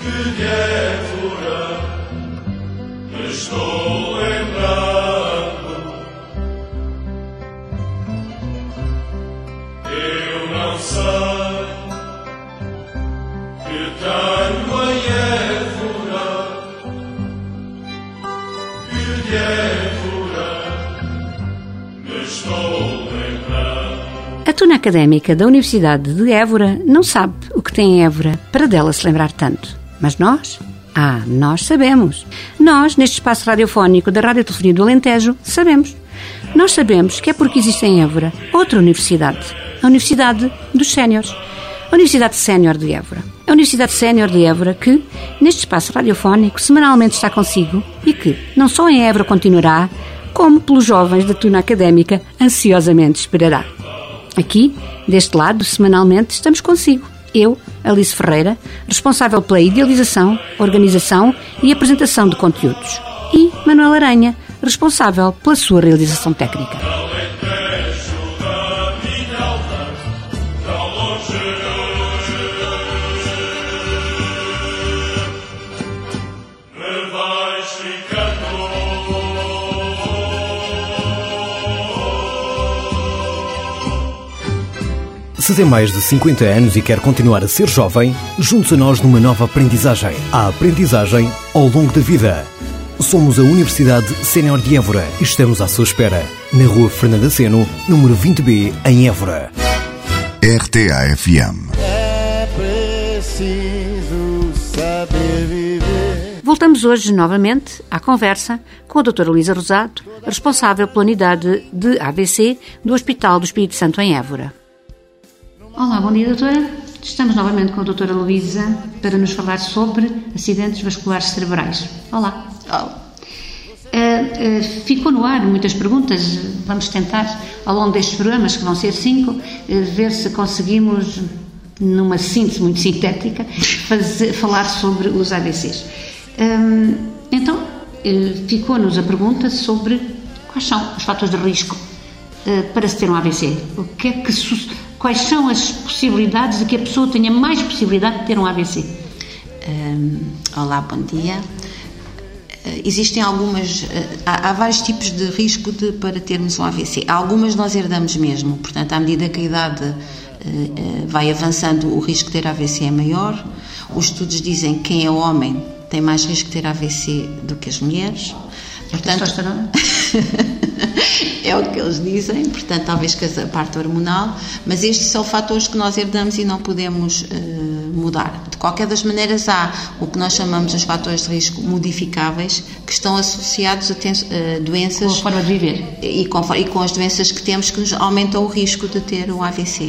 de Évora me estou lembrando. Eu não sei que tenho em Évora, que de Évora me estou lembrando. A Tuna Académica da Universidade de Évora não sabe o que tem em Évora para dela se lembrar tanto. Mas nós? Nós sabemos. Nós, neste espaço radiofónico da Radiotelefonia do Alentejo, sabemos. Nós sabemos que é porque existe em Évora outra universidade. A Universidade dos Séniores. A Universidade Sénior de Évora. A Universidade Sénior de Évora que, neste espaço radiofónico, semanalmente está consigo e que, não só em Évora continuará, como pelos jovens da Tuna Académica ansiosamente esperará. Aqui, deste lado, semanalmente, estamos consigo. Eu, Alice Ferreira, responsável pela idealização, organização e apresentação de conteúdos. E Manuel Aranha, responsável pela sua realização técnica. Se tem mais de 50 anos e quer continuar a ser jovem, junte-se a nós numa nova aprendizagem. A aprendizagem ao longo da vida. Somos a Universidade Sénior de Évora e estamos à sua espera. Na Rua Fernanda Seno, número 20B, em Évora. RTA-FM. É preciso saber viver. Voltamos hoje novamente à conversa com a doutora Luísa Rosado, responsável pela unidade de AVC do Hospital do Espírito Santo em Évora. Olá, bom dia, doutora. Estamos novamente com a doutora Luísa para nos falar sobre acidentes vasculares cerebrais. Olá. Ficou no ar muitas perguntas. Vamos tentar, ao longo destes programas, que vão ser 5, ver se conseguimos, numa síntese muito sintética, falar sobre os AVCs. Então, ficou-nos a pergunta sobre quais são os fatores de risco para se ter um AVC. Quais são as possibilidades de que a pessoa tenha mais possibilidade de ter um AVC? Olá, bom dia. Existem algumas... Há vários tipos de risco para termos um AVC. Algumas nós herdamos mesmo. Portanto, à medida que a idade vai avançando, o risco de ter AVC é maior. Os estudos dizem que quem é homem tem mais risco de ter AVC do que as mulheres. Portanto, é o que eles dizem, portanto, talvez que a parte hormonal, mas estes são fatores que nós herdamos e não podemos mudar. De qualquer das maneiras, há o que nós chamamos os fatores de risco modificáveis, que estão associados a doenças... Com a forma de viver. E com as doenças que temos que nos aumentam o risco de ter um AVC.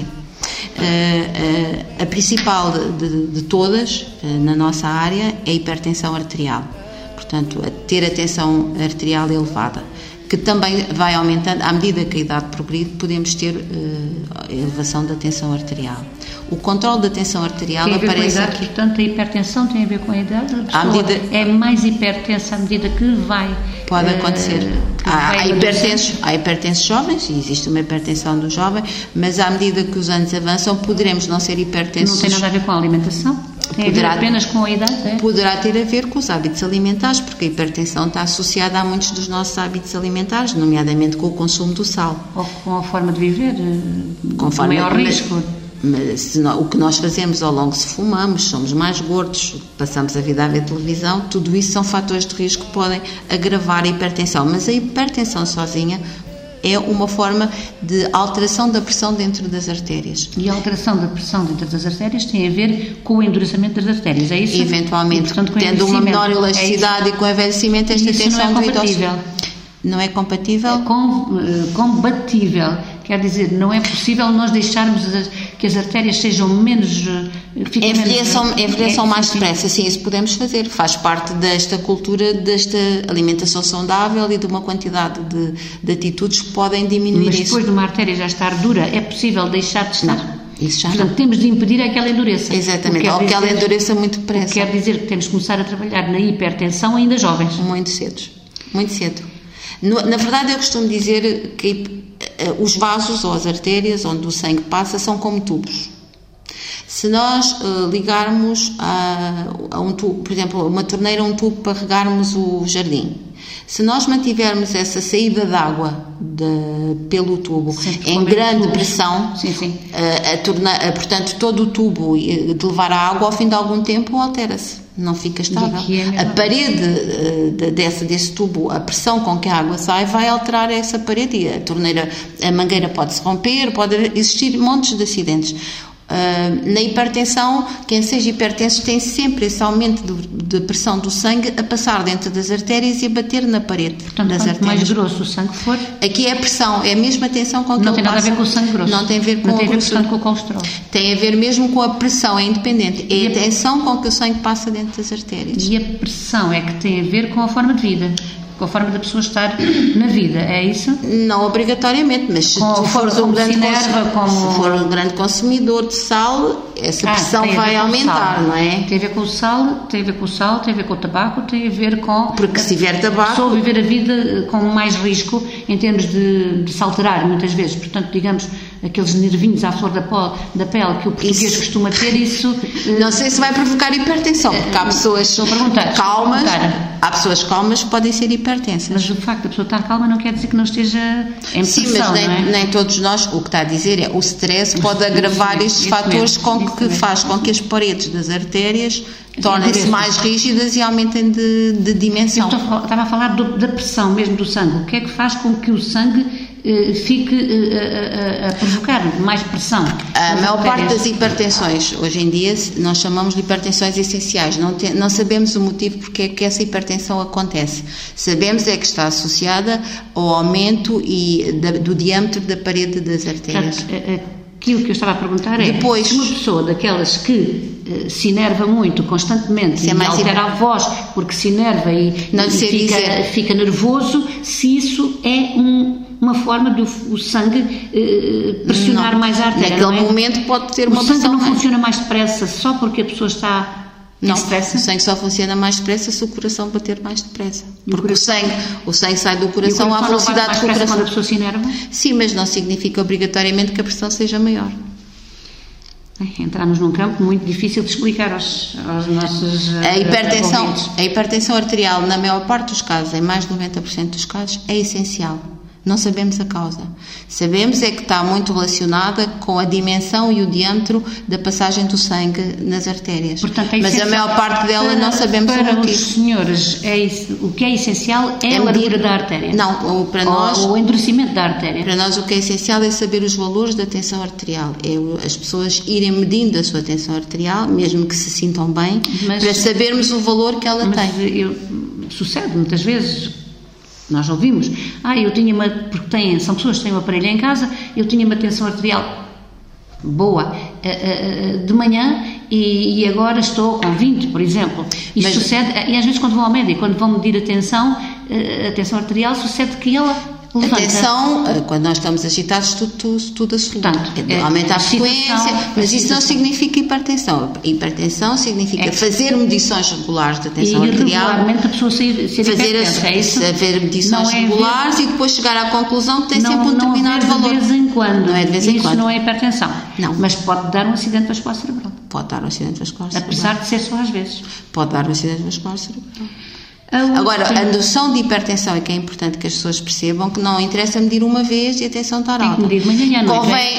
A principal de todas, na nossa área, é a hipertensão arterial. Portanto, ter a tensão arterial elevada, que também vai aumentando, à medida que a idade progride, podemos ter elevação da tensão arterial. O controle da tensão arterial tem a ver aparece... com a idade, portanto, a hipertensão tem a ver com a idade? À medida... É mais hipertensa à medida que vai... Pode acontecer. Há hipertensos jovens, e existe uma hipertensão do jovem, mas à medida que os anos avançam, poderemos não ser hipertensos... Não tem nada a ver com a alimentação? Tem a ver apenas com a idade? É? Poderá ter a ver com os hábitos alimentares, porque a hipertensão está associada a muitos dos nossos hábitos alimentares, nomeadamente com o consumo do sal. Ou com a forma de viver, com maior risco. Mas o que nós fazemos ao longo, se fumamos, somos mais gordos, passamos a vida a ver televisão, tudo isso são fatores de risco que podem agravar a hipertensão. Mas a hipertensão sozinha é uma forma de alteração da pressão dentro das artérias. E a alteração da pressão dentro das artérias tem a ver com o endurecimento das artérias, é isso? Eventualmente, e, portanto, tendo uma menor elasticidade e com o envelhecimento, esta tensão do idoso... Não é compatível? É compatível. Quer dizer, não é possível nós deixarmos que as artérias sejam menos... Envelheçam mais depressa, sim, isso podemos fazer. Faz parte desta cultura, desta alimentação saudável e de uma quantidade de atitudes que podem diminuir isso. Mas depois de uma artéria já estar dura, é possível deixar de estar? Não. Isso já Portanto, não. Temos de impedir que ela endureça. Exatamente, ou que ela endureça muito depressa. Quer dizer que temos de começar a trabalhar na hipertensão ainda jovens. Muito cedo. Na verdade, eu costumo dizer que os vasos ou as artérias onde o sangue passa são como tubos. Se nós ligarmos a um tubo, por exemplo, uma torneira a um tubo para regarmos o jardim, se nós mantivermos essa saída de água pelo tubo em grande pressão, portanto todo o tubo de levar a água, ao fim de algum tempo altera-se, não fica estável. A parede desse tubo, a pressão com que a água sai vai alterar essa parede e a mangueira pode se romper, pode existir montes de acidentes. Na hipertensão, quem seja hipertenso tem sempre esse aumento de pressão do sangue a passar dentro das artérias e a bater na parede. Portanto, das quanto artérias. Mais grosso o sangue for... Aqui é a pressão, é a mesma tensão com que não ele tem nada passa. a ver com o sangue grosso. Não tem a ver com portanto, com o colesterol. Tem a ver mesmo com a pressão, é independente. É a tensão com que o sangue passa dentro das artérias. E a pressão é que tem a ver com a forma de vida, com a forma da pessoa estar na vida, é isso? Não obrigatoriamente, mas se tu fores um grande consumidor de sal, essa pressão vai aumentar, não é? Tem a ver com o sal, tem a ver com o tabaco, tem a ver com... Porque se tiver tabaco... A pessoa viver a vida com mais risco em termos de se alterar, muitas vezes. Portanto, digamos, aqueles nervinhos à flor da pele que o português costuma ter, isso... Não sei se vai provocar hipertensão, porque há pessoas calmas... Há pessoas calmas que podem ser hipertensas. Mas o facto da pessoa estar calma não quer dizer que não esteja em pressão. Sim, mas nem todos nós, o que está a dizer é o stress pode agravar estes fatores que faz com que as paredes das artérias tornem-se mais rígidas e aumentem de dimensão. Eu estava a falar da pressão mesmo do sangue. O que é que faz com que o sangue fique a provocar mais pressão? A maior parte das hipertensões, hoje em dia, nós chamamos de hipertensões essenciais. Não sabemos o motivo porque é que essa hipertensão acontece. Sabemos é que está associada ao aumento do diâmetro da parede das artérias. Aquilo que eu estava a perguntar é, se uma pessoa daquelas que se enerva muito constantemente e altera a voz porque se enerva e fica nervoso, se isso é uma forma de o sangue pressionar mais a artéria. Naquele momento pode ter uma pressão. O sangue não funciona mais depressa só porque a pessoa está... Não, o sangue só funciona mais depressa se o coração bater mais depressa. Porque o sangue sai do coração à velocidade do coração. Quando a pessoa se enerva? Sim, mas não significa obrigatoriamente que a pressão seja maior. Entramos num campo muito difícil de explicar aos nossos a hipertensão arterial, na maior parte dos casos, em mais de 90% dos casos, é essencial. Não sabemos a causa. Sabemos é que está muito relacionada com a dimensão e o diâmetro da passagem do sangue nas artérias. Portanto, mas a maior parte dela não sabemos o motivo. Para os senhores, o que é essencial é a largura da artéria? Não, para nós... O endurecimento da artéria? Para nós o que é essencial é saber os valores da tensão arterial. É as pessoas irem medindo a sua tensão arterial, mesmo que se sintam bem, para sabermos o valor que ela tem. Sucede muitas vezes... Nós ouvimos, são pessoas que têm um aparelho em casa, eu tinha uma tensão arterial boa de manhã e agora estou com 20, por exemplo. Isto sucede, e às vezes quando vão ao médico, quando vão medir a tensão arterial, sucede que ela levanta. Atenção, quando nós estamos agitados, tudo assusta. Aumenta a frequência, mas isso não significa hipertensão. Hipertensão significa fazer medições regulares da tensão arterial. E regularmente a pessoa ser hipertensa, é isso? Fazer medições regulares e depois chegar à conclusão que tem sempre um determinado valor. Não é de vez em quando. Não é de vez em quando. Isso não é hipertensão. Não. Mas pode dar um acidente vascular cerebral. Pode dar um acidente vascular cerebral. Apesar de ser só às vezes. Pode dar um acidente vascular cerebral. Agora, a noção de hipertensão é que é importante que as pessoas percebam que não interessa medir uma vez e a tensão estar alta. Tem que medir manhã,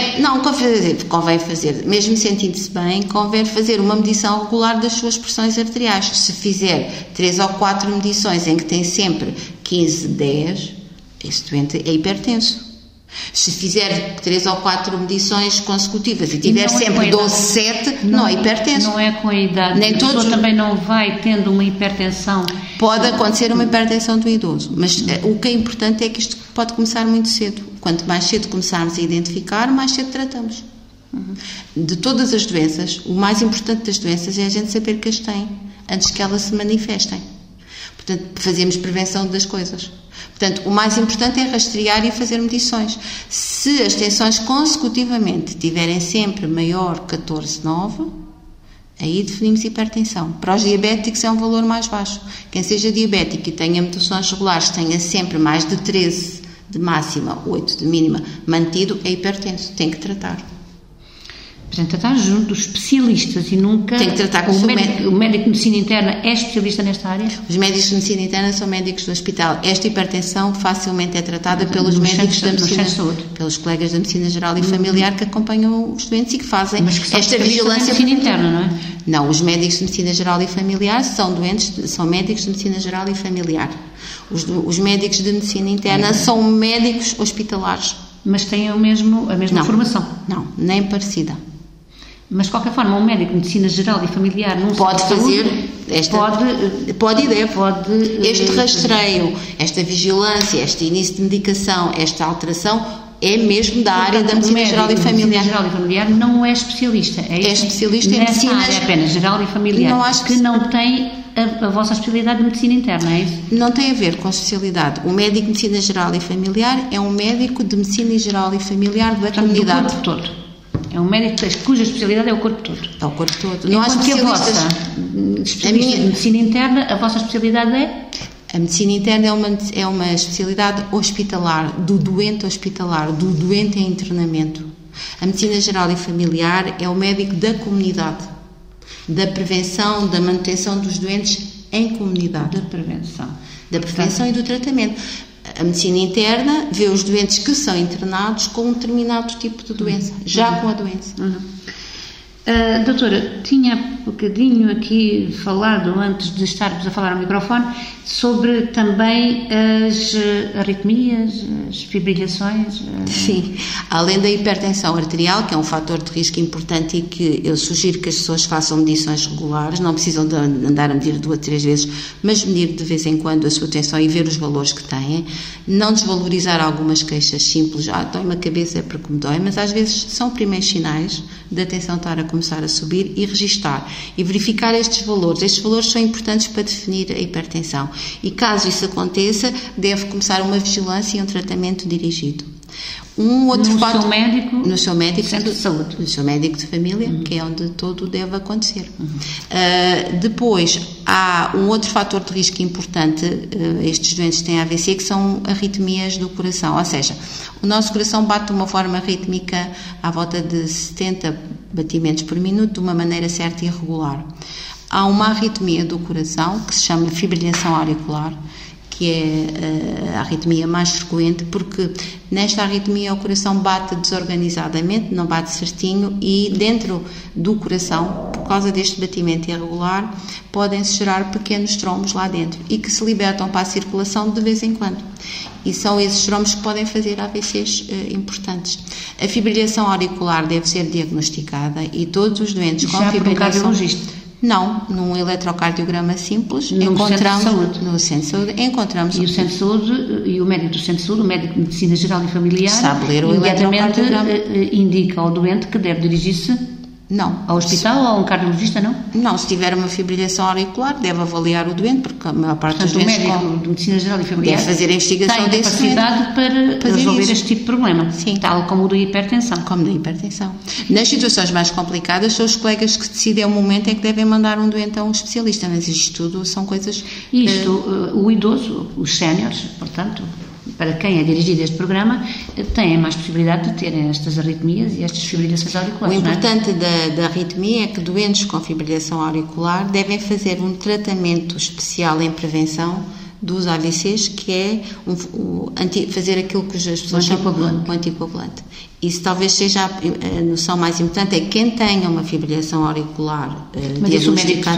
convém fazer, mesmo sentindo-se bem, convém fazer uma medição regular das suas pressões arteriais. Se fizer 3 ou 4 medições em que tem sempre 15, 10, esse doente é hipertenso. Se fizer 3 ou 4 medições consecutivas e tiver sempre 12, 7, não é hipertenso. Não é com a idade. A pessoa também não vai tendo uma hipertensão. Pode acontecer uma hipertensão do idoso, mas o que é importante é que isto pode começar muito cedo. Quanto mais cedo começarmos a identificar, mais cedo tratamos. De todas as doenças, o mais importante das doenças é a gente saber que as tem, antes que elas se manifestem. Portanto, fazemos prevenção das coisas. Portanto, o mais importante é rastrear e fazer medições. Se as tensões consecutivamente tiverem sempre maior que 14,9, aí definimos hipertensão. Para os diabéticos é um valor mais baixo. Quem seja diabético e tenha medições regulares, tenha sempre mais de 13 de máxima, 8 de mínima, mantido, é hipertenso. Tem que tratar. Portanto, tratar junto dos especialistas e nunca... Tem que tratar com o médico de medicina interna é especialista nesta área? Os médicos de medicina interna são médicos do hospital. Esta hipertensão facilmente é tratada pelos médicos da medicina, pelos colegas da medicina geral e familiar que acompanham os doentes e que fazem esta vigilância. Medicina interna, não é? Não, os médicos de medicina geral e familiar são médicos de medicina geral e familiar. Os médicos de medicina interna são médicos hospitalares. Mas têm a mesma formação? Não, nem parecida. Mas, de qualquer forma, um médico de medicina geral e familiar não pode fazer pode e deve. Este rastreio, esta vigilância, este início de medicação, esta alteração é mesmo da área da medicina geral e familiar. Medicina geral e familiar não é especialista. É especialista em medicina apenas geral e familiar. Não acho que não tem a vossa especialidade de medicina interna, é isso? Não tem a ver com a especialidade. O médico de medicina geral e familiar é um médico de medicina geral e familiar da comunidade. Do corpo todo. É um médico cuja especialidade é o corpo todo. É o corpo todo. Não há especialistas. Especialista de medicina interna, a vossa especialidade é? A medicina interna é uma especialidade hospitalar, do doente em internamento. A medicina geral e familiar é o médico da comunidade, da prevenção, da manutenção dos doentes em comunidade. Da prevenção e do tratamento. A medicina interna vê os doentes que são internados com um determinado tipo de doença, com a doença. Doutora, tinha um bocadinho aqui falado, antes de estarmos a falar ao microfone, sobre também as arritmias, as fibrilações. Sim, além da hipertensão arterial, que é um fator de risco importante e que eu sugiro que as pessoas façam medições regulares, não precisam de andar a medir 2 a 3 vezes, mas medir de vez em quando a sua tensão e ver os valores que têm, não desvalorizar algumas queixas simples, dói-me a cabeça é porque me dói, mas às vezes são primeiros sinais da tensão estar a começar a subir e registar e verificar estes valores. Estes valores são importantes para definir a hipertensão e caso isso aconteça, deve começar uma vigilância e um tratamento dirigido. Um outro fator, no seu médico centro de saúde, no seu médico de família, que é onde todo deve acontecer. Depois há um outro fator de risco importante, estes doentes têm AVC, que são arritmias do coração, ou seja, o nosso coração bate de uma forma rítmica à volta de 70 batimentos por minuto, de uma maneira certa e regular. Há uma arritmia do coração que se chama fibrilação auricular, que é a arritmia mais frequente, porque nesta arritmia o coração bate desorganizadamente, não bate certinho, e dentro do coração, por causa deste batimento irregular, podem-se gerar pequenos trombos lá dentro e que se libertam para a circulação de vez em quando. E são esses trombos que podem fazer AVCs importantes. A fibrilação auricular deve ser diagnosticada e todos os doentes com fibrilação... Não, num eletrocardiograma simples, encontramos no centro de saúde, encontramos. E o centro de saúde, e o médico do centro de saúde, o médico de medicina geral e familiar, sabe ler o eletrocardiograma, indica ao doente que deve dirigir-se ao hospital ou a um cardiologista, não? Não, se tiver uma fibrilação auricular, deve avaliar o doente, porque a maior parte dos doentes... o médico de medicina geral e familiar deve fazer a investigação tem capacidade para resolver este tipo de problema, sim, tal como o da hipertensão. Nas situações mais complicadas, são os colegas que decidem o momento em que devem mandar um doente a um especialista, mas isto tudo são coisas... o idoso, os séniores, portanto... para quem é dirigido este programa, têm mais possibilidade de terem estas arritmias e estas fibrilações auriculares. O importante da arritmia é que doentes com fibrilação auricular devem fazer um tratamento especial em prevenção dos AVCs, que é fazer aquilo que as pessoas chamam de anticoagulante. Isso talvez seja a noção mais importante, é que quem tenha uma fibrilação auricular diagnosticada...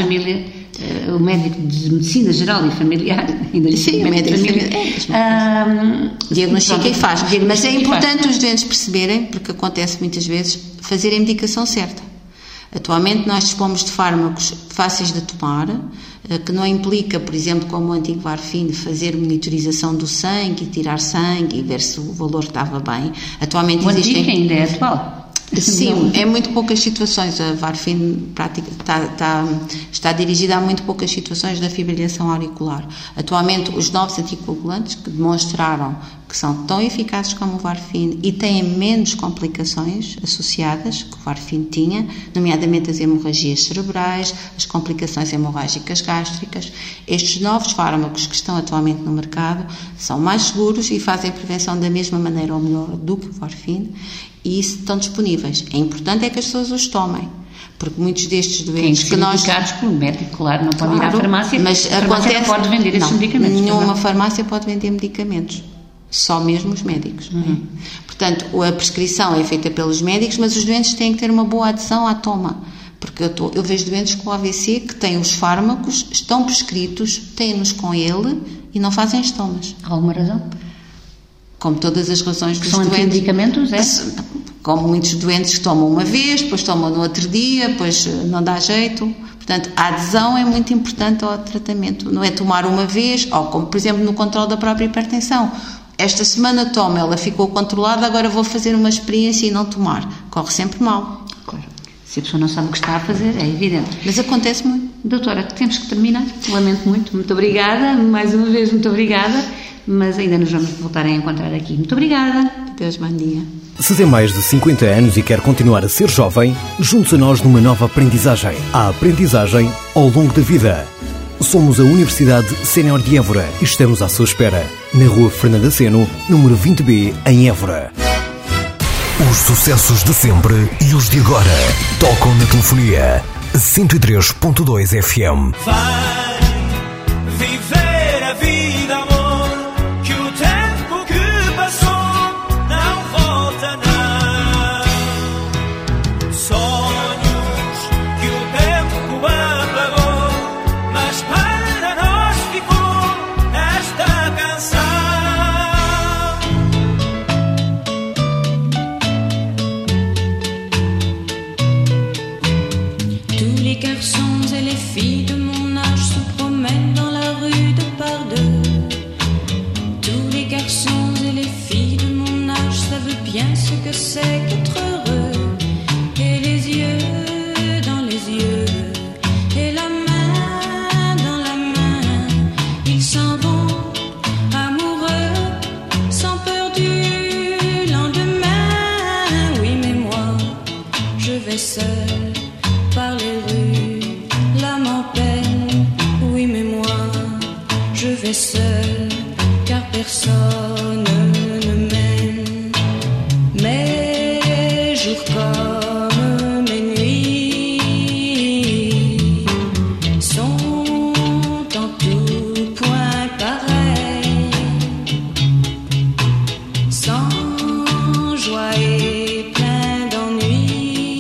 O médico de medicina geral e familiar, sim, o médico de família diagnostica e faz. Mas é importante os doentes perceberem, porque acontece muitas vezes, fazerem a medicação certa. Atualmente nós dispomos de fármacos fáceis de tomar, que não implica, por exemplo, como o antigo Varfin, fazer monitorização do sangue, tirar sangue e ver se o valor estava bem. Atualmente o antigo ainda é atual. Sim, em muito poucas situações. A Varfin está dirigida a muito poucas situações da fibrilação auricular. Atualmente, os novos anticoagulantes que demonstraram que são tão eficazes como o Varfin e têm menos complicações associadas que o Varfin tinha, nomeadamente as hemorragias cerebrais, as complicações hemorrágicas gástricas. Estes novos fármacos que estão atualmente no mercado são mais seguros e fazem a prevenção da mesma maneira ou melhor do que o Varfin e estão disponíveis. É importante que as pessoas os tomem. Porque muitos destes doentes que nós... indicados pelo médico, claro, não pode ir à farmácia, mas a farmácia não pode vender estes medicamentos. Nenhuma farmácia pode vender medicamentos, só mesmo os médicos. Portanto, a prescrição é feita pelos médicos, mas os doentes têm que ter uma boa adesão à toma. Porque eu vejo doentes com AVC que têm os fármacos, estão prescritos, têm-nos com ele e não fazem as tomas. Alguma razão? Como todas as razões dos são doentes. São medicamentos, é? Como muitos doentes tomam uma vez, depois tomam no outro dia, depois não dá jeito. Portanto, a adesão é muito importante ao tratamento. Não é tomar uma vez, ou como, por exemplo, no controle da própria hipertensão. Esta semana tomo, ela ficou controlada, agora vou fazer uma experiência e não tomar. Corre sempre mal. Claro. Se a pessoa não sabe o que está a fazer, é evidente. Mas acontece muito. Doutora, temos que terminar. Lamento muito. Muito obrigada. Mais uma vez, muito obrigada. Mas ainda nos vamos voltar a encontrar aqui. Muito obrigada. Deus, bom dia. Se tem mais de 50 anos e quer continuar a ser jovem, junte-se a nós numa nova aprendizagem. A aprendizagem ao longo da vida. Somos a Universidade Sénior de Évora e estamos à sua espera. Na Rua Fernanda Seno, número 20B, em Évora. Os sucessos de sempre e os de agora tocam na telefonia 103.2 FM. Vai viver a vida, amor, que o tempo que passou não volta, não. Sonhos que o tempo apagou, mas para nós ficou esta canção. Tous les garçons et les filles de mon âge se promènent dans la rue de par deux. Tous les garçons et les filles de mon âge savent bien ce que c'est qu'être heureux. Et les yeux dans les yeux, et la main dans la main, ils s'en vont amoureux, sans peur du lendemain. Oui, mais moi, je vais seul par les rues, l'âme en peine. Oui, mais moi, je vais seul, car personne ne m'aime. Mes jours comme mes nuits sont en tout point pareils, sans joie et plein d'ennui.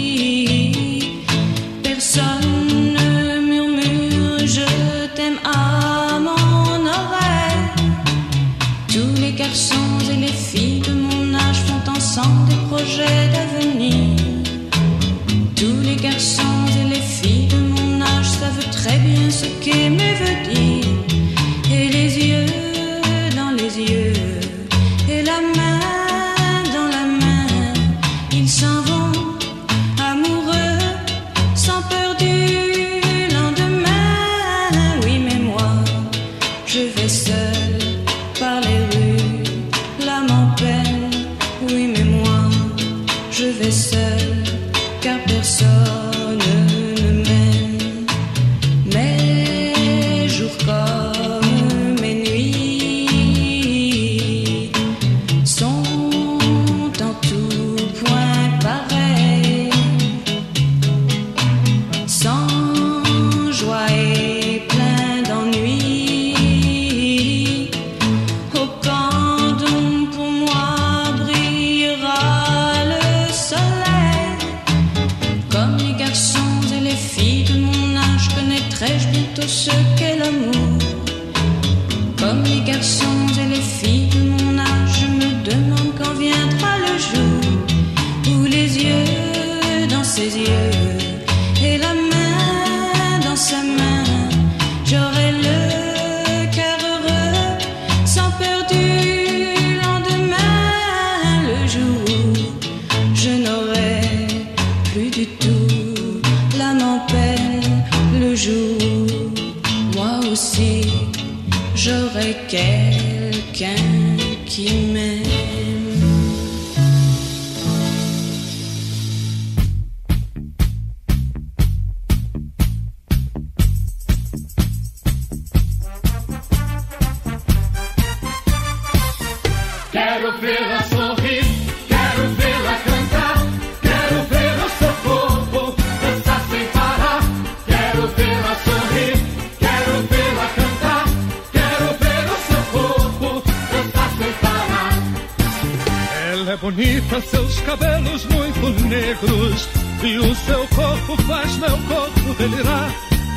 Personne ne murmure je t'aime à mon oreille. Tous les garçons et les filles de mon âge font ensemble des projets d'avenir. Tous les garçons et les filles de mon âge savent très bien ce qu'aimer veut dire. Et les yeux dans les yeux, et la main dans la main, ils s'en vont amoureux, sans peur du lendemain. Oui, mais moi, je vais seul par les rues, l'âme en peine. Oui, mais moi, je vais seul, car personne ne m'aime. Mes jours comme mes nuits sont en tout point pareils, sans joie et plein d'ennui. Au camp d'ombre pour moi brillera le soleil. Comme les garçons et les filles de mon âge, connaîtrai-je bientôt ce qu'est l'amour. Comme les garçons et les filles de mon âge, je me demande quand viendra le jour où les yeux dans ses yeux et la main dans sa main, j'aurai le cœur heureux, sans peur du lendemain. Le jour où je n'aurai plus du tout l'âme en peine. Le jour où moi aussi j'aurai quelqu'un qui m'aime. Quero vê-la sorrir, quero vê-la cantar, quero ver o seu corpo dançar sem parar. Quero vê-la sorrir, quero vê-la cantar, quero ver o seu corpo dançar sem parar. Ela é bonita, seus cabelos muito negros, e o seu corpo faz meu corpo delirar.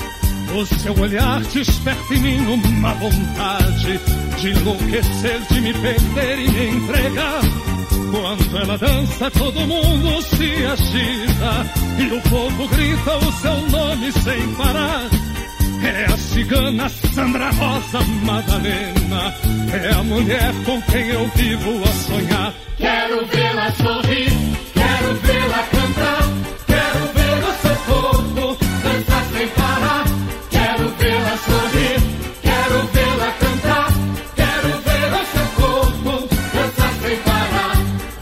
O seu olhar desperta em mim uma vontade de enlouquecer, de me perder e me entregar. Quando ela dança, todo mundo se agita e o povo grita o seu nome sem parar. É a cigana Sandra Rosa Madalena, é a mulher com quem eu vivo a sonhar. Quero vê-la sorrir, quero vê-la cantar, quero ver o seu corpo dançar sem parar. Quero vê-la sorrir, quero vê-la cantar, quero ver o seu corpo dançar sem parar.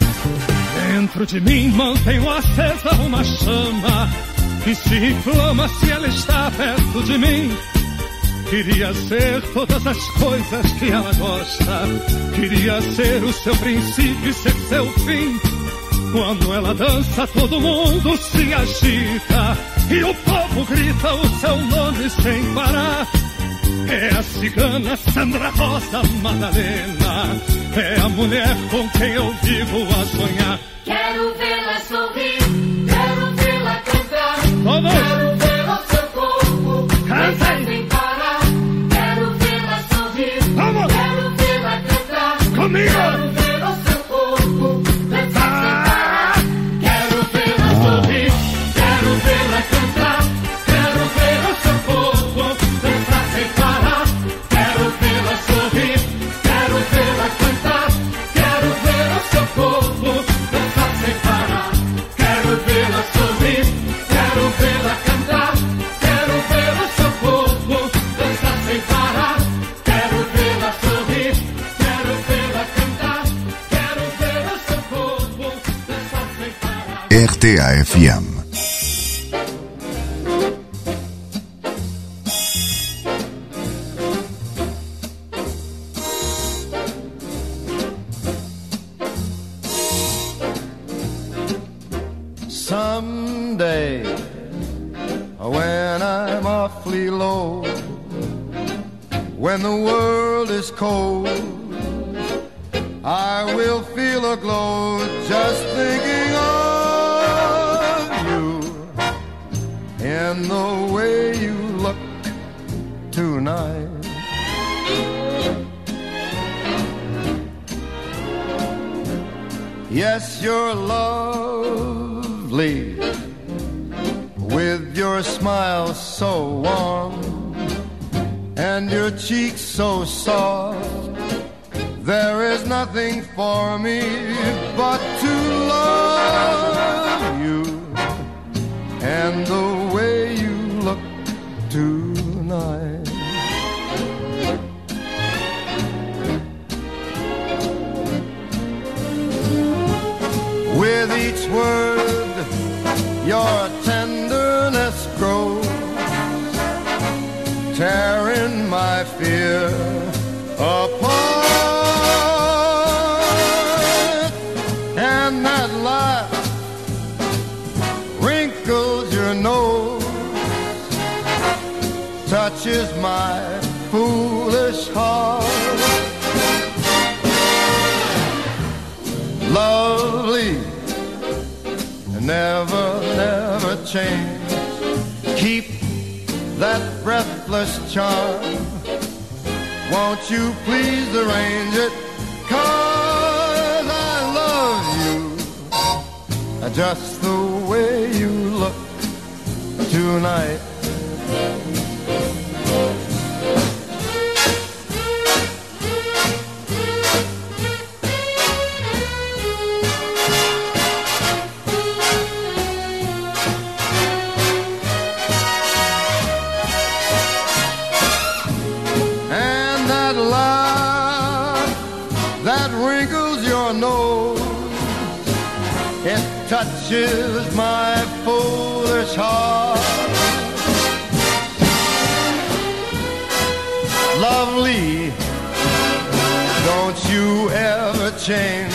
Dentro de mim mantenho acesa uma chama que se inflama se ela está perto de mim. Queria ser todas as coisas que ela gosta, queria ser o seu princípio e ser seu fim. Quando ela dança, todo mundo se agita e o povo grita o seu nome sem parar. É a cigana Sandra Rosa Madalena, é a mulher com quem eu vivo a sonhar. Quero vê-la sorrir, quero vê-la cantar, Vamos. quero ver o seu corpo dançar Cantem. sem parar. Quero vê-la sorrir, Vamos. quero vê-la cantar, Comigo. quero ver o seu corpo dançar sem parar. Quero vê-la sorrir, quero vê-la cantar, quero ver o seu corpo dançar sem parar. Quero vê-la sorrir, quero vê-la cantar, quero ver o seu corpo dançar sem parar. Quero vê-la sorrir, quero vê-la cantar, quero ver o seu corpo dançar sem parar. Quero vê-la sorrir, quero vê-la cantar, quero ver o seu corpo dançar sem parar. RTA-FM. Someday, when I'm awfully low, when the world is cold, I will feel a glow just thinking of you and the way you look tonight. Yes, you're lovely with your smile so warm and your cheeks so soft. There is nothing for me but to love you and the way you look tonight. With each word, your tenderness grows, tearing my fear apart. And that laugh wrinkles your nose, touches my foolish heart. Lovely, never, never change. Keep that breathless charm. Won't you please arrange it? 'Cause I love you just the way you look tonight. That touches my foolish heart. Lovely, don't you ever change.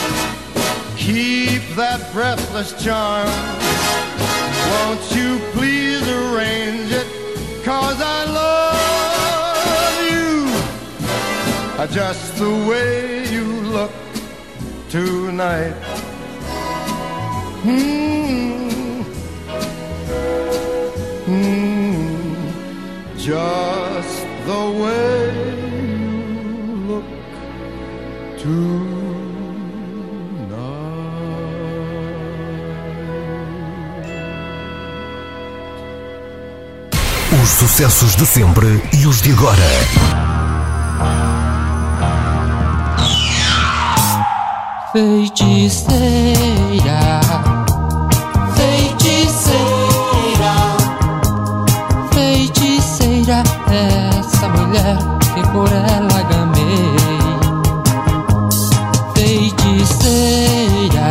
Keep that breathless charm. Won't you please arrange it? 'Cause I love you just the way you look tonight. Just the way you look tonight. Os sucessos de sempre e os de agora. Feiticeira, feiticeira, feiticeira, essa mulher que por ela gamei. Feiticeira,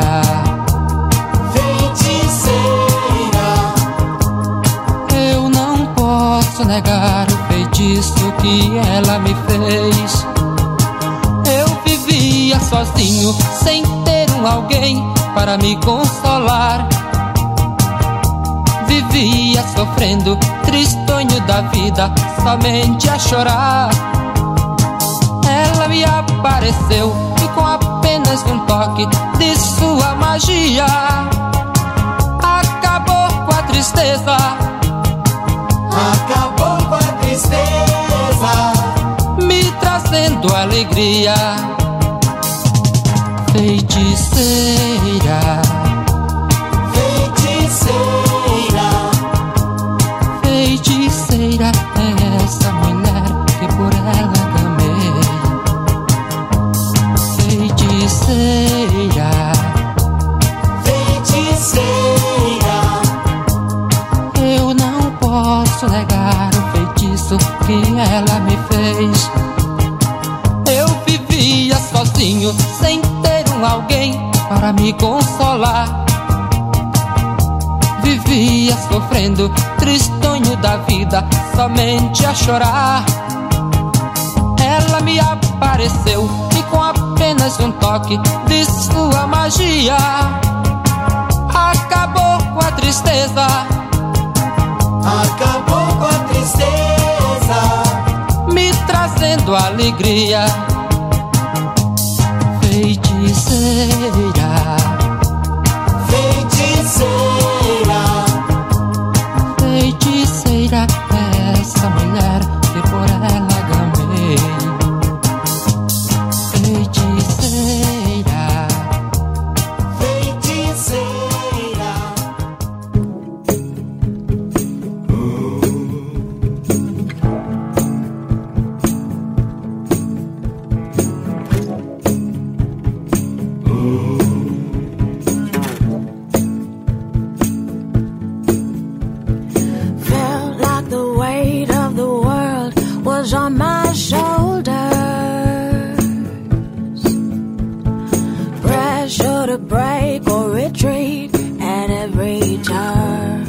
feiticeira, eu não posso negar o feitiço que ela me fez. Sozinho, sem ter alguém para me consolar. Vivia sofrendo, tristonho da vida, somente a chorar. Ela me apareceu e com apenas um toque de sua magia acabou com a tristeza. Acabou com a tristeza, me trazendo alegria. Feiticeira, feiticeira, feiticeira, é essa mulher que por ela gamei. Feiticeira, feiticeira, eu não posso negar o feitiço que ela me fez. Eu vivia sozinho, sem alguém para me consolar. Vivia sofrendo, tristonho da vida, somente a chorar. Ela me apareceu e com apenas um toque de sua magia acabou com a tristeza. Acabou com a tristeza, me trazendo alegria. Feiticeira, feiticeira, feiticeira, é essa mulher que por ela gamei. Feiticeira, feiticeira. On my shoulders, pressure to break or retreat at every turn,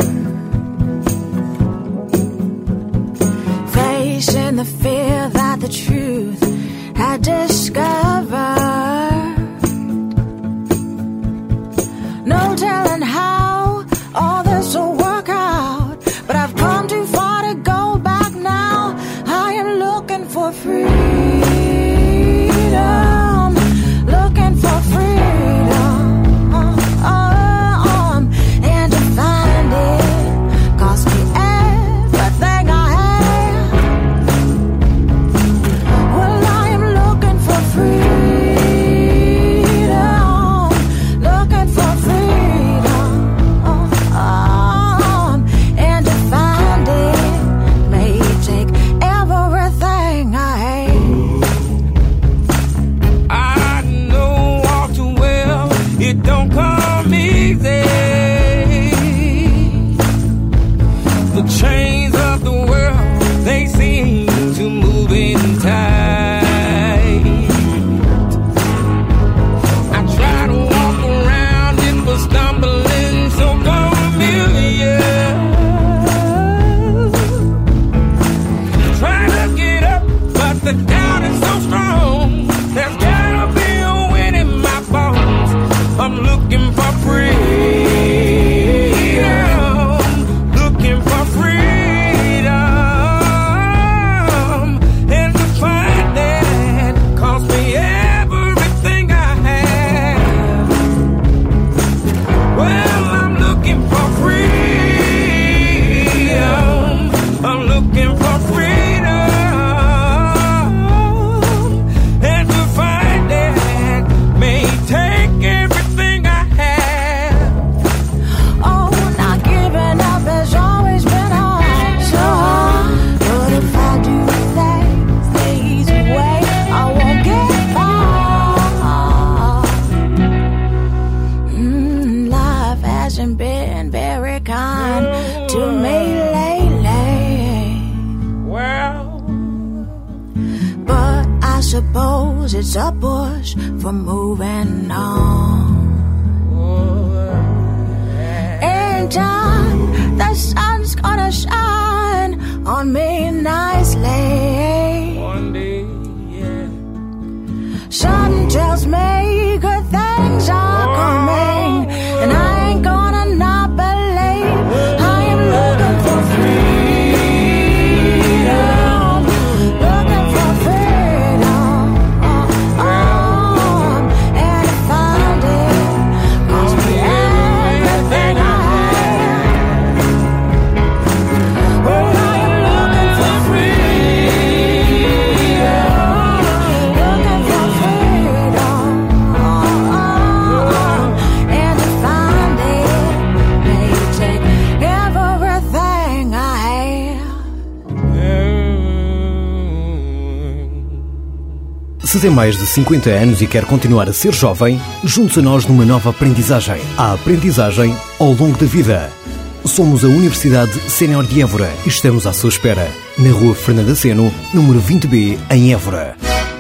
facing the fear that the truth had discovered. No telling how all this will work out, but I've come too far to go back now. I am looking for freedom, looking for freedom, and to find it cost me everything I have. for freedom, and to find it may take everything I have. Oh, not giving up has always been hard, so hard. But if I do things the easy way, I won't get far. Life hasn't been very kind to me lately. Well, but I suppose it's a push for moving on. In time, the sun's gonna shine on me nicely. one day, yeah. Something tells me good things are coming, and I ain't gonna not believe. I am looking for freedom, looking for freedom, and to find it cost me everything I have. Well, I am looking for freedom, looking for freedom, and to find it may take everything I have. Se tem mais de 50 anos e quer continuar a ser jovem, junte-se a nós numa nova aprendizagem. A aprendizagem ao longo da vida. Somos a Universidade Sénior de Évora e estamos à sua espera. Na Rua Fernanda Seno, número 20B, em Évora.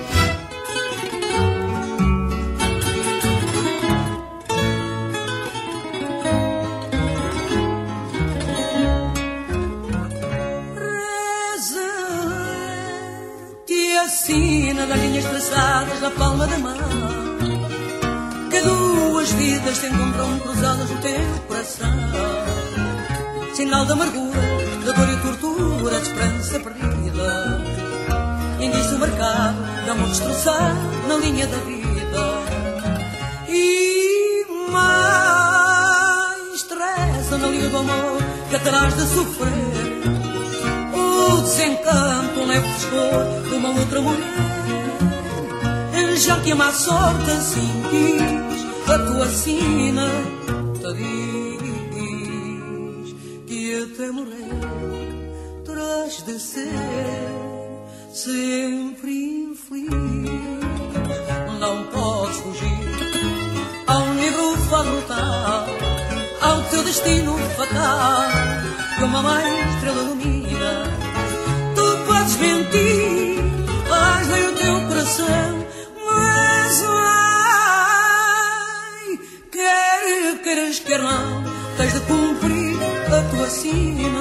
Que assina das linhas traçadas na palma da mão, que duas vidas se encontram cruzadas no teu coração. Sinal de amargura, de dor e tortura, de esperança perdida, indício marcado de amor destroçado na linha da vida. E mais treza na linha do amor que atrás de sofrer o desencanto, leve frescor de uma outra mulher. Já que ama a sorte assim quis, a tua sina te diz que até morrer terás de ser sempre infeliz. Não podes fugir ao negro fatal, ao teu destino fatal, que uma mãe estrela ilumina. Tu podes mentir, vais ler o teu coração, mas ai, queres, quer não, tens de cumprir a tua sina.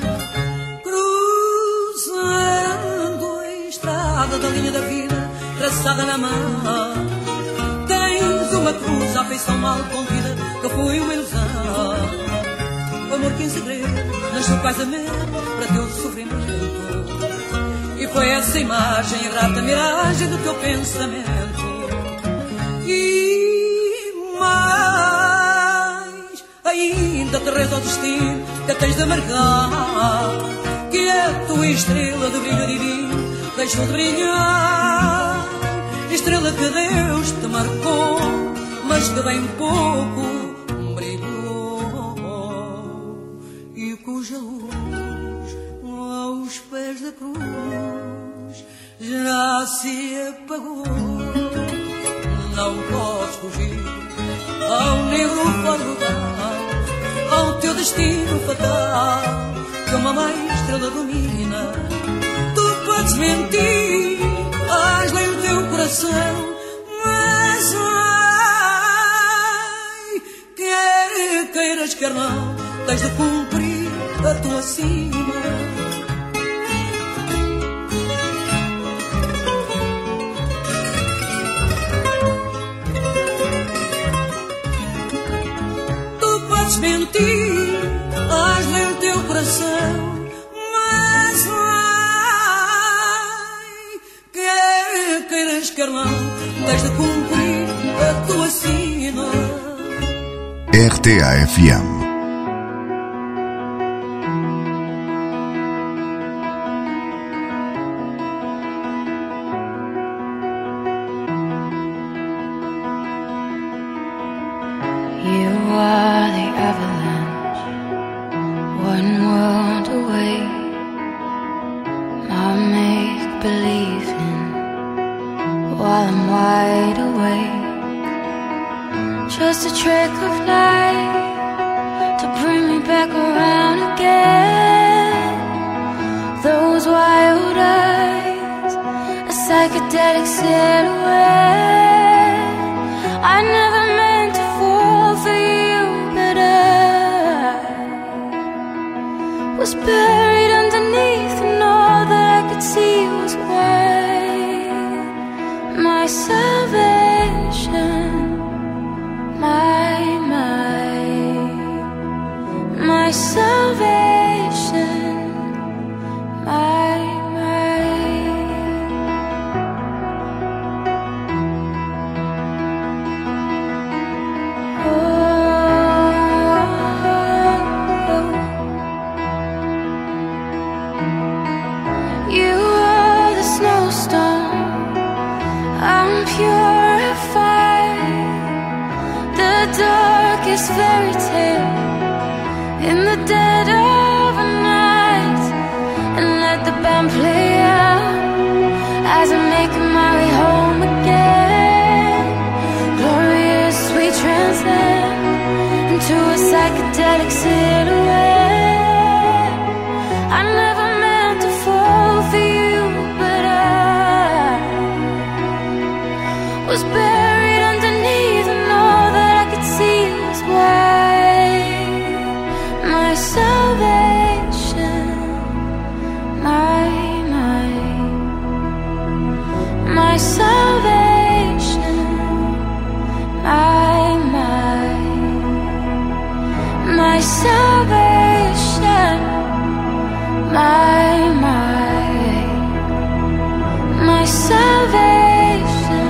Cruzando a estrada da linha da vida, traçada na mão, tens uma cruz, a afeição mal contida, que foi uma ilusão. O amor que em segredo nasceu casamento para teu sofrimento, e foi essa imagem, errata miragem do teu pensamento. E mais ainda te reza o destino que tens de amargar, que a tua estrela de brilho divino deixou de brilhar. Estrela que Deus te marcou, mas que bem pouco brilhou, e cuja luz aos pés da cruz já se apagou. Não podes fugir ao negro fatal, ao teu destino fatal, que uma mãe estrela domina. Tu podes mentir, vais ler o teu coração, mas ai, queiras, quer não, tens de cumprir a tua sina. Mentir, vais ler o teu coração, mas ai, queiras, quer não, tens de cumprir a tua sina. RTA-FM believe in while I'm wide awake. Just a trick of light to bring me back around again. Those wild eyes, a psychedelic silhouette. I never meant to fall for you, but I was buried underneath, and all that I could see was white. My salvation, my salvation, my You are the snowstorm, I'm purified. The darkest fairy tale in the dead of a night. And let the band play out as I'm making my way home again. Glorious, we transcend into a psychedelic silhouette. I never meant to fall for you, but I was buried underneath, and all that I could see was white. My salvation, my salvation, my salvation, my salvation,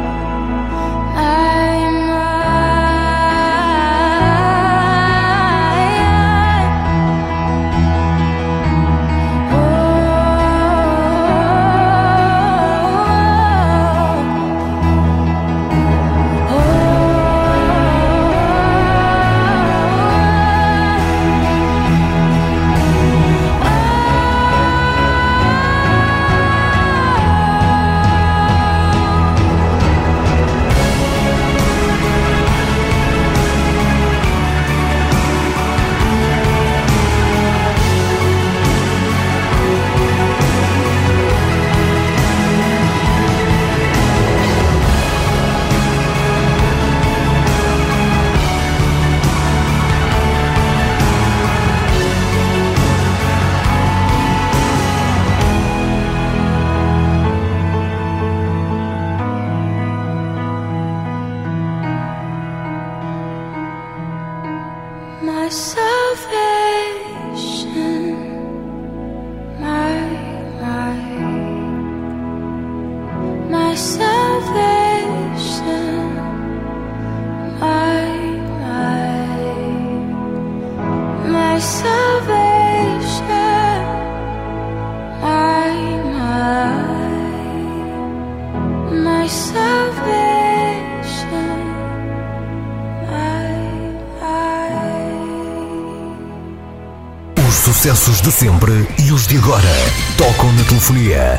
my salvation, my salvation, my salvation, my salvation. Os sucessos de sempre e os de agora tocam na telefonia.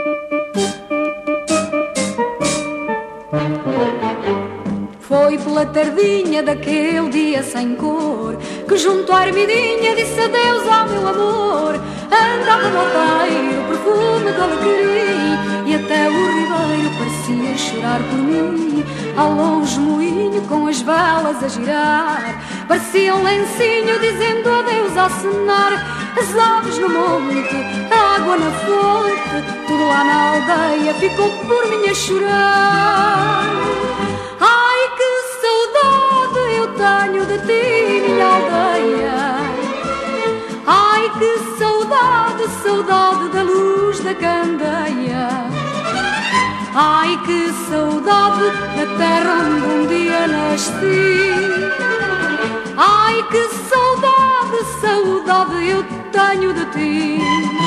Foi pela tardinha daquele dia sem cor que junto à ermidinha disse adeus ao meu amor. Andava no alteiro, perfume de alecrim, e até o ribeiro parecia chorar por mim. Ao longe moinho com as velas a girar, parecia um lencinho dizendo adeus a acenar. As aves no monte, a água na fonte, tudo lá na aldeia ficou por mim a chorar. Ai, que saudade eu tenho de ti, minha aldeia. Ai, que saudade, saudade da luz da candeia. Ai, que saudade da terra onde um dia nasci. Ai, que saudade, saudade eu tenho de ti.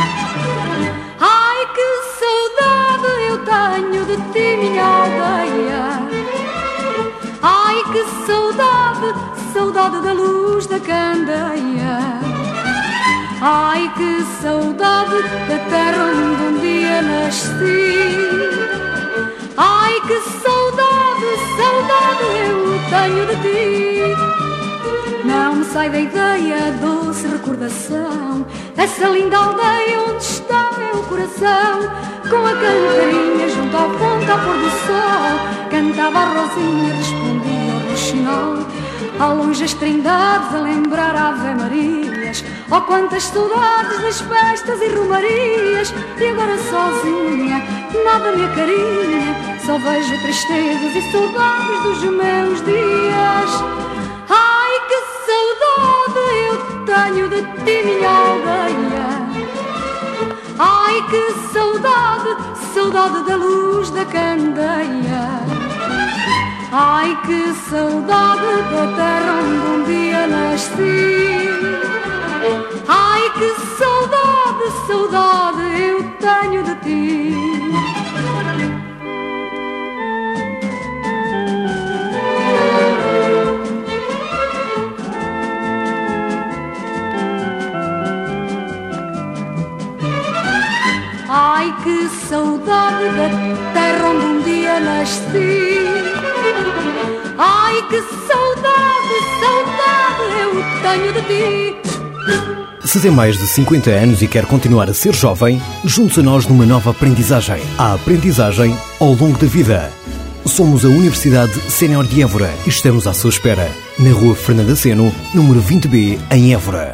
Ai, que saudade eu tenho de ti, minha aldeia. Ai, que saudade, saudade da luz da candeia. Ai, que saudade da terra onde um dia nasci. tenho de ti. Não me sai da ideia, doce recordação dessa linda aldeia onde está meu coração. Com a cantarinha junto ao ponto ao pôr do sol, cantava a Rosinha, respondia ao roxinol. Ao longe as trindades a lembrar Ave Marias. Oh, quantas saudades das festas e romarias. E agora sozinha, nada me acarinha, só vejo tristezas e saudades dos meus dias. Ai, que saudade eu tenho de ti, minha aldeia. Ai, que saudade, saudade da luz da candeia. Ai, que saudade da terra onde um dia nasci. Ai, que saudade, saudade eu tenho de ti. Ai, que saudade da terra onde um dia nasci. Ai, que saudade, saudade eu tenho de ti. Se tem mais de 50 anos e quer continuar a ser jovem, junte-se a nós numa nova aprendizagem. A aprendizagem ao longo da vida. Somos a Universidade Sénior de Évora e estamos à sua espera, na Rua Fernanda Seno, número 20B, em Évora.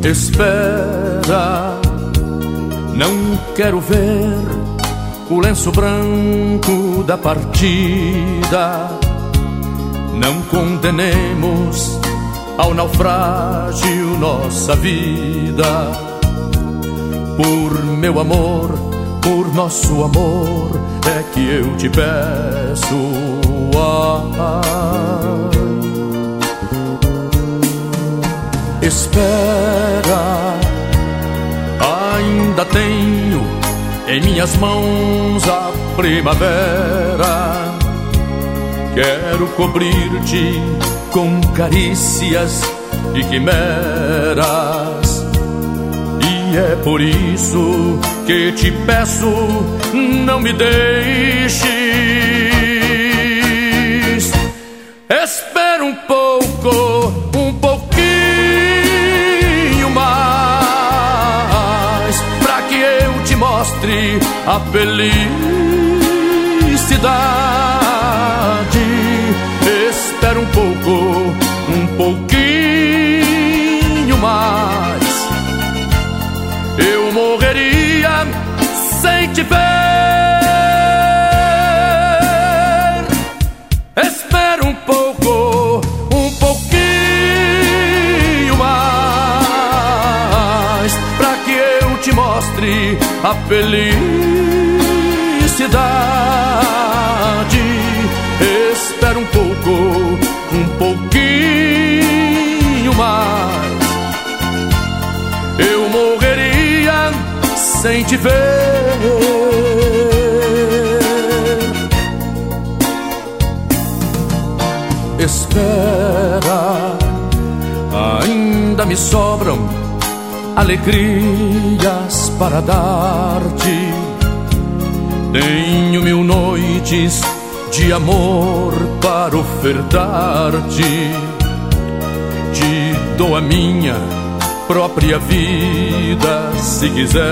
Espera, não quero ver o lenço branco da partida. Não condenemos ao naufrágio nossa vida. Por meu amor, por nosso amor, é que eu te peço. Espera, ainda tenho em minhas mãos a primavera. Quero cobrir-te com carícias e quimeras. E é por isso que te peço, não me deixes. Espera um pouco, um pouquinho mais, pra que eu te mostre a felicidade. Espera um pouco, um pouquinho mais. Eu morreria sem te ver. Espera um pouco, um pouquinho mais, pra que eu te mostre a felicidade. Espera um pouco, um pouquinho mais. Eu morreria sem te ver. Espera, ainda me sobram alegrias para dar-te. Tenho 1000 noites de amor para ofertar-te. Te dou a minha própria vida, se quiseres.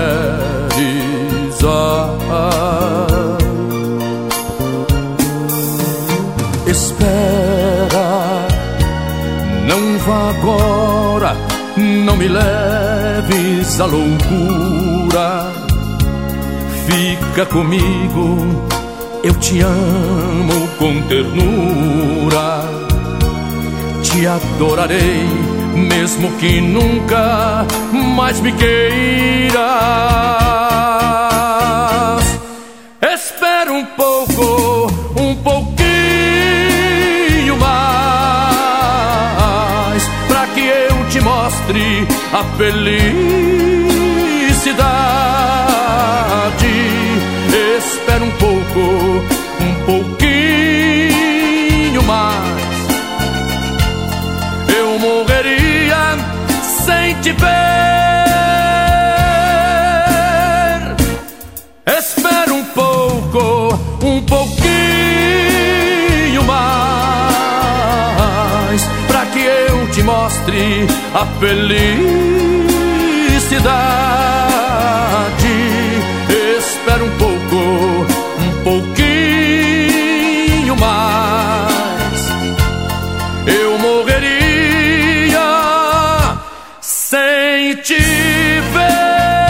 Espera, não vá agora, não me leves à loucura. Fica comigo, eu te amo com ternura. Te adorarei, mesmo que nunca mais me queiras. Espera um pouco, um pouquinho mais, pra que eu te mostre a felicidade. Espera um pouco, um pouquinho mais. Eu morreria sem te ver. Espera um pouco, um pouquinho mais, pra que eu te mostre a felicidade. Espera um pouco, um pouquinho mais. Eu morreria sem te ver.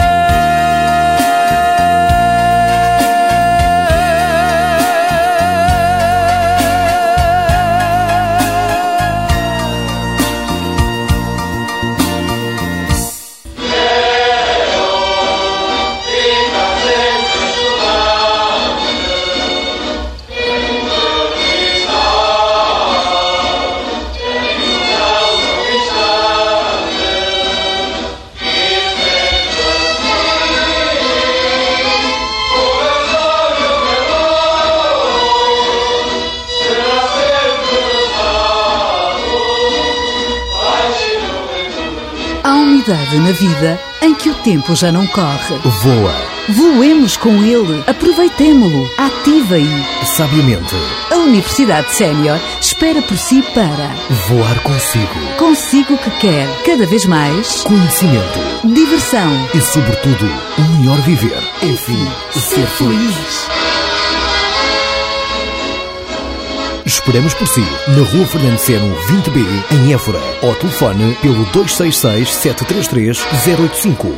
Na vida em que o tempo já não corre. Voa. Voemos com ele, aproveitemo-lo, ativa-o. Sabiamente. A Universidade Sénior espera por si para voar consigo. Consigo que quer, cada vez mais, conhecimento, diversão e, sobretudo, o melhor viver. Enfim, ser feliz. Esperamos por si na Rua Fernando Seno 20B, em Évora, ou telefone pelo 266 733 085.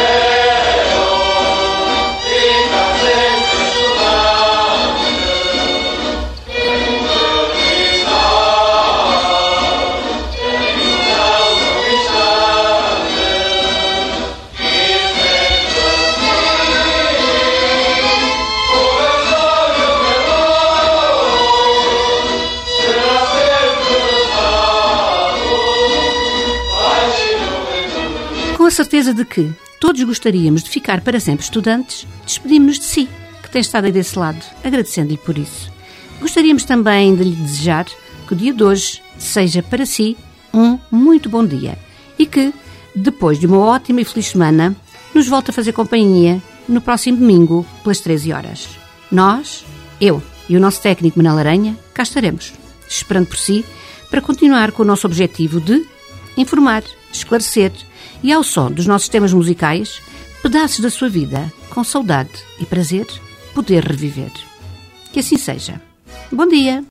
Com a certeza de que todos gostaríamos de ficar para sempre estudantes, despedimos-nos de si, que tem estado aí desse lado, agradecendo-lhe por isso. Gostaríamos também de lhe desejar que o dia de hoje seja para si um muito bom dia e que, depois de uma ótima e feliz semana, nos volte a fazer companhia no próximo domingo, pelas 13 horas. Nós, eu e o nosso técnico Manel Aranha, cá estaremos, esperando por si, para continuar com o nosso objetivo de informar, esclarecer e, ao som dos nossos temas musicais, pedaços da sua vida, com saudade e prazer, poder reviver. Que assim seja. Bom dia!